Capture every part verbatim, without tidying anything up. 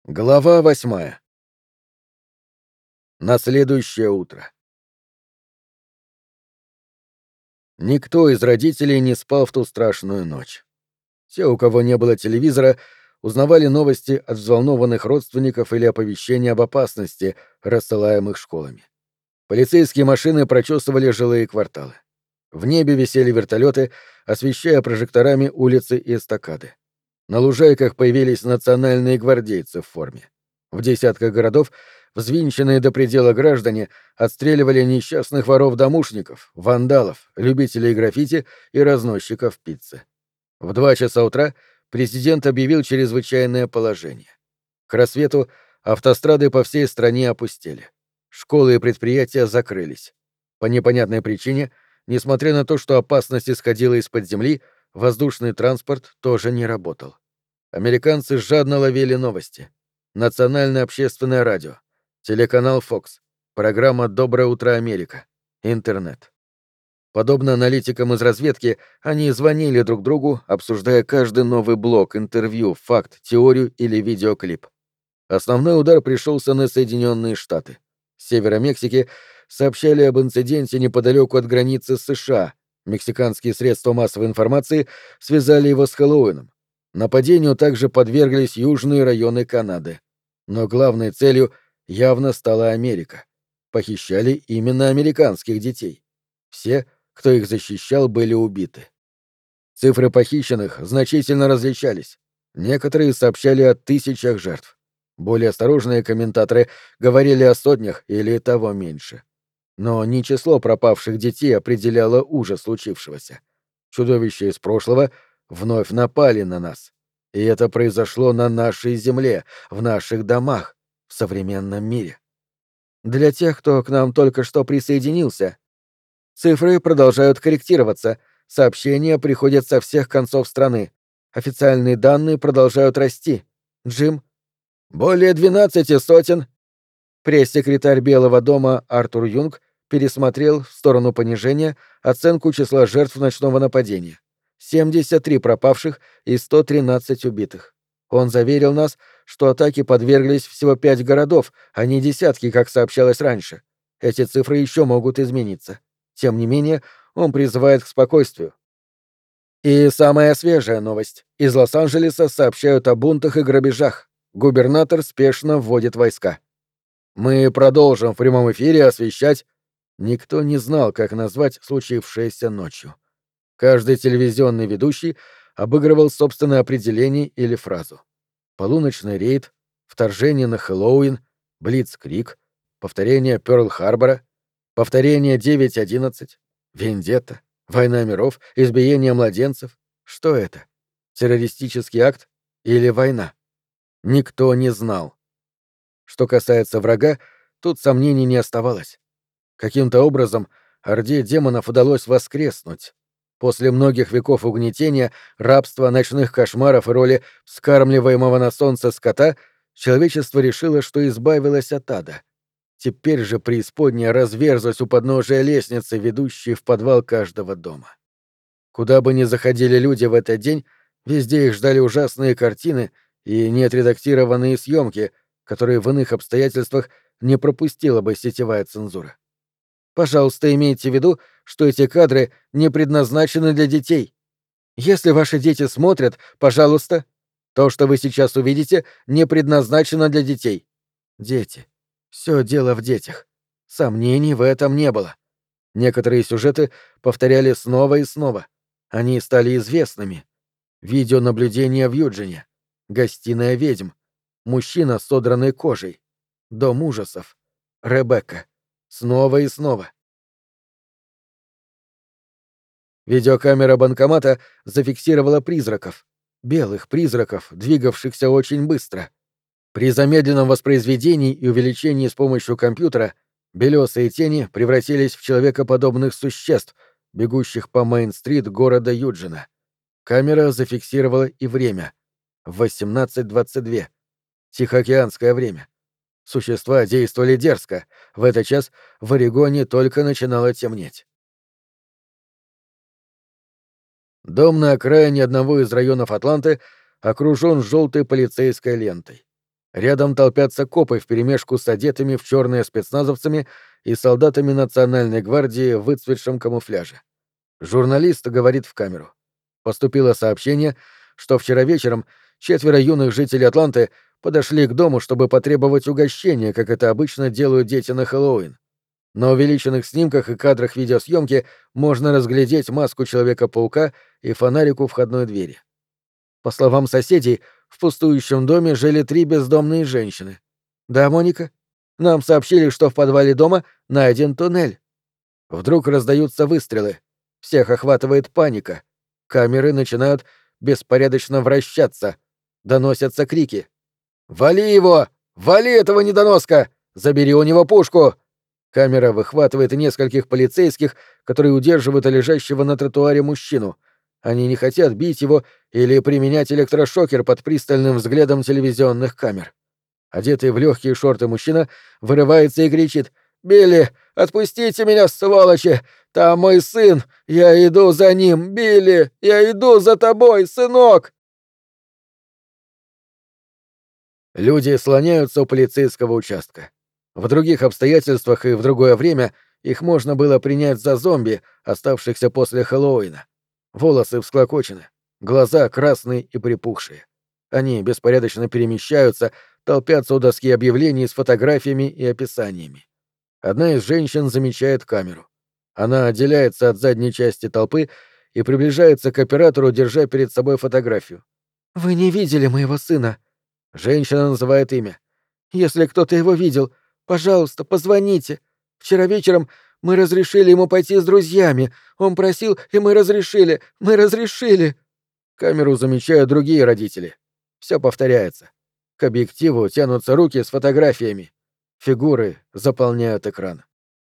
Глава восьмая. На следующее утро. Никто из родителей не спал в ту страшную ночь. Те, у кого не было телевизора, узнавали новости от взволнованных родственников или оповещения об опасности, рассылаемых школами. Полицейские машины прочесывали жилые кварталы. В небе висели вертолеты, освещая прожекторами улицы и эстакады. На лужайках появились национальные гвардейцы в форме. В десятках городов взвинченные до предела граждане отстреливали несчастных воров-домушников, вандалов, любителей граффити и разносчиков пиццы. В два часа утра президент объявил чрезвычайное положение. К рассвету автострады по всей стране опустели. Школы и предприятия закрылись. По непонятной причине, несмотря на то, что опасность исходила из-под земли, воздушный транспорт тоже не работал. Американцы жадно ловили новости. Национальное общественное радио, телеканал Fox, программа «Доброе утро, Америка», интернет. Подобно аналитикам из разведки, они звонили друг другу, обсуждая каждый новый блок, интервью, факт, теорию или видеоклип. Основной удар пришелся на Соединенные Штаты. С севера Мексики сообщали об инциденте неподалеку от границы с США. Мексиканские средства массовой информации связали его с Хэллоуином. Нападению также подверглись южные районы Канады. Но главной целью явно стала Америка. Похищали именно американских детей. Все, кто их защищал, были убиты. Цифры похищенных значительно различались. Некоторые сообщали о тысячах жертв. Более осторожные комментаторы говорили о сотнях или того меньше. Но не число пропавших детей определяло ужас случившегося. Чудовища из прошлого вновь напали на нас. И это произошло на нашей земле, в наших домах, в современном мире. Для тех, кто к нам только что присоединился, цифры продолжают корректироваться, сообщения приходят со всех концов страны. Официальные данные продолжают расти. Джим? Более двенадцати сотен. Пресс-секретарь Белого дома Артур Юнг пересмотрел в сторону понижения оценку числа жертв ночного нападения. семьдесят три пропавших и сто тринадцать убитых. Он заверил нас, что атаке подверглись всего пять городов, а не десятки, как сообщалось раньше. Эти цифры еще могут измениться. Тем не менее, он призывает к спокойствию. И самая свежая новость. Из Лос-Анджелеса сообщают о бунтах и грабежах. Губернатор спешно вводит войска. Мы продолжим в прямом эфире освещать... Никто не знал, как назвать случившееся ночью. Каждый телевизионный ведущий обыгрывал собственное определение или фразу. Полуночный рейд, вторжение на Хэллоуин, Блицкриг, повторение Пёрл-Харбора, повторение девять одиннадцать, Вендетта, война миров, избиение младенцев. Что это? Террористический акт или война? Никто не знал. Что касается врага, тут сомнений не оставалось. Каким-то образом орде демонов удалось воскреснуть. После многих веков угнетения, рабства, ночных кошмаров и роли вскармливаемого на солнце скота, человечество решило, что избавилось от ада. Теперь же преисподняя разверзлась у подножия лестницы, ведущей в подвал каждого дома. Куда бы ни заходили люди в этот день, везде их ждали ужасные картины и неотредактированные съемки, которые в иных обстоятельствах не пропустила бы сетевая цензура. Пожалуйста, имейте в виду, что эти кадры не предназначены для детей. Если ваши дети смотрят, пожалуйста, то, что вы сейчас увидите, не предназначено для детей. Дети. Все дело в детях. Сомнений в этом не было. Некоторые сюжеты повторяли снова и снова. Они стали известными. Видеонаблюдение в Юджине. Гостиная ведьм. Мужчина с содранной кожей. Дом ужасов. Ребекка. Снова и снова. Видеокамера банкомата зафиксировала призраков. Белых призраков, двигавшихся очень быстро. При замедленном воспроизведении и увеличении с помощью компьютера белесые тени превратились в человекоподобных существ, бегущих по Мейн-стрит города Юджина. Камера зафиксировала и время. восемнадцать двадцать два. Тихоокеанское время. Существа действовали дерзко. В этот час в Орегоне только начинало темнеть. Дом на окраине одного из районов Атланты окружен желтой полицейской лентой. Рядом толпятся копы вперемешку с одетыми в черные спецназовцами и солдатами Национальной гвардии в выцветшем камуфляже. Журналист говорит в камеру. Поступило сообщение, что вчера вечером четверо юных жителей Атланты подошли к дому, чтобы потребовать угощения, как это обычно делают дети на Хэллоуин. На увеличенных снимках и кадрах видеосъемки можно разглядеть маску Человека-паука и фонарик у входной двери. По словам соседей, в пустующем доме жили три бездомные женщины. Да, Моника? Нам сообщили, что в подвале дома найден туннель. Вдруг раздаются выстрелы. Всех охватывает паника. Камеры начинают беспорядочно вращаться. Доносятся крики. «Вали его! Вали этого недоноска! Забери у него пушку!» Камера выхватывает нескольких полицейских, которые удерживают лежащего на тротуаре мужчину. Они не хотят бить его или применять электрошокер под пристальным взглядом телевизионных камер. Одетый в легкие шорты мужчина вырывается и кричит: «Билли, отпустите меня, сволочи! Там мой сын! Я иду за ним! Билли, я иду за тобой, сынок!» Люди слоняются у полицейского участка. В других обстоятельствах и в другое время их можно было принять за зомби, оставшихся после Хэллоуина. Волосы всклокочены, глаза красные и припухшие. Они беспорядочно перемещаются, толпятся у доски объявлений с фотографиями и описаниями. Одна из женщин замечает камеру. Она отделяется от задней части толпы и приближается к оператору, держа перед собой фотографию. «Вы не видели моего сына?» Женщина называет имя. «Если кто-то его видел, пожалуйста, позвоните. Вчера вечером мы разрешили ему пойти с друзьями. Он просил, и мы разрешили. Мы разрешили». Камеру замечают другие родители. Все повторяется. К объективу тянутся руки с фотографиями. Фигуры заполняют экран.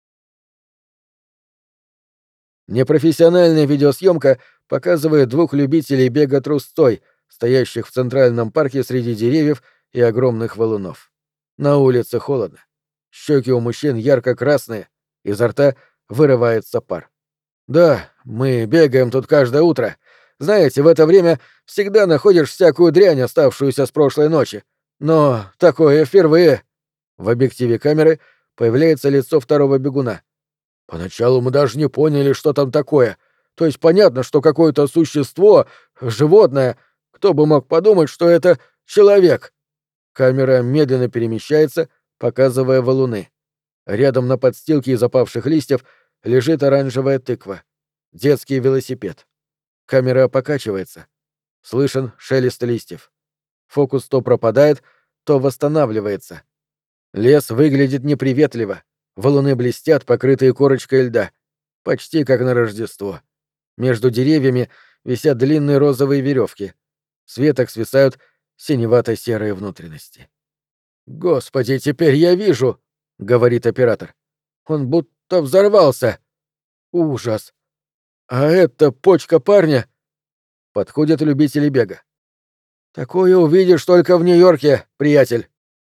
Непрофессиональная видеосъемка показывает двух любителей бега трусцой, стоящих в Центральном парке среди деревьев и огромных валунов. На улице холодно. Щеки у мужчин ярко-красные, изо рта вырывается пар. «Да, мы бегаем тут каждое утро. Знаете, в это время всегда находишь всякую дрянь, оставшуюся с прошлой ночи. Но такое впервые». В объективе камеры появляется лицо второго бегуна. «Поначалу мы даже не поняли, что там такое. То есть понятно, что какое-то существо, животное. Кто бы мог подумать, что это человек?» Камера медленно перемещается, показывая валуны. Рядом на подстилке из опавших листьев лежит оранжевая тыква. Детский велосипед. Камера покачивается. Слышен шелест листьев. Фокус то пропадает, то восстанавливается. Лес выглядит неприветливо. Валуны блестят, покрытые корочкой льда. Почти как на Рождество. Между деревьями висят длинные розовые веревки. С веток свисают синевато-серые внутренности. «Господи, теперь я вижу!» — говорит оператор. «Он будто взорвался! Ужас! А это почка парня!» Подходят любители бега. «Такое увидишь только в Нью-Йорке, приятель!»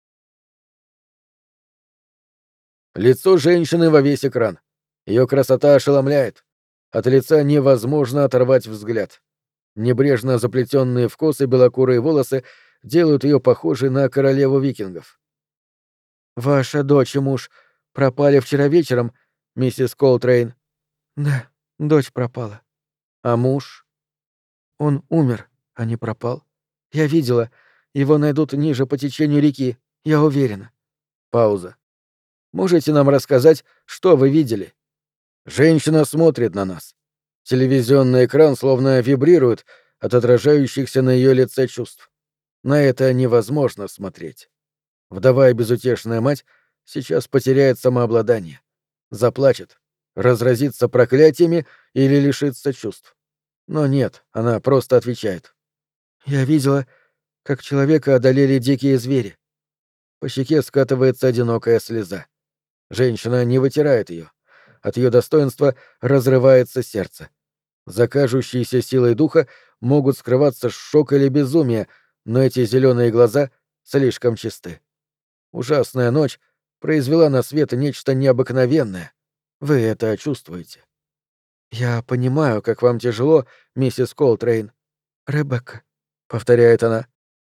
Лицо женщины во весь экран. Ее красота ошеломляет. От лица невозможно оторвать взгляд. Небрежно заплетенные в косы белокурые волосы делают ее похожей на королеву викингов. «Ваша дочь и муж пропали вчера вечером, миссис Колтрейн?» «Да, дочь пропала». «А муж?» «Он умер, а не пропал. Я видела. Его найдут ниже по течению реки, я уверена». Пауза. «Можете нам рассказать, что вы видели?» Женщина смотрит на нас. Телевизионный экран словно вибрирует от отражающихся на ее лице чувств. На это невозможно смотреть. Вдова и безутешная мать сейчас потеряет самообладание. Заплачет, разразится проклятиями или лишится чувств. Но нет, она просто отвечает. «Я видела, как человека одолели дикие звери». По щеке скатывается одинокая слеза. Женщина не вытирает ее. От ее достоинства разрывается сердце. За кажущейся силой духа могут скрываться шок или безумие, но эти зеленые глаза слишком чисты. Ужасная ночь произвела на свет нечто необыкновенное. Вы это чувствуете. «Я понимаю, как вам тяжело, миссис Колтрейн». «Ребекка», — повторяет она.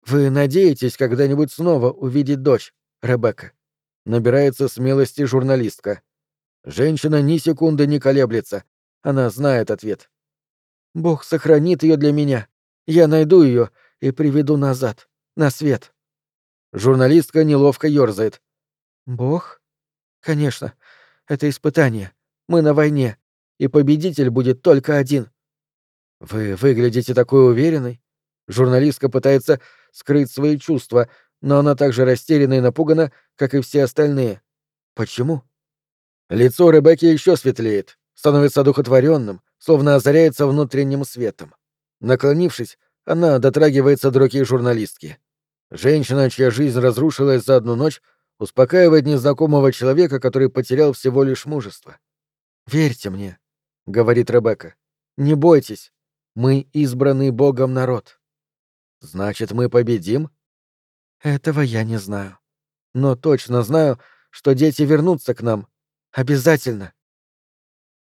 «Вы надеетесь когда-нибудь снова увидеть дочь, Ребекка?» Набирается смелости журналистка. Женщина ни секунды не колеблется. Она знает ответ. «Бог сохранит ее для меня. Я найду ее и приведу назад, на свет». Журналистка неловко ерзает. «Бог? Конечно. Это испытание. Мы на войне, и победитель будет только один». «Вы выглядите такой уверенной». Журналистка пытается скрыть свои чувства, но она так же растеряна и напугана, как и все остальные. Почему? Лицо Ребекки еще светлеет, становится одухотворенным, словно озаряется внутренним светом. Наклонившись, она дотрагивается до руки журналистки. Женщина, чья жизнь разрушилась за одну ночь, успокаивает незнакомого человека, который потерял всего лишь мужество. «Верьте мне», — говорит Ребекка. «Не бойтесь. Мы избранный Богом народ». «Значит, мы победим?» «Этого я не знаю. Но точно знаю, что дети вернутся к нам. Обязательно».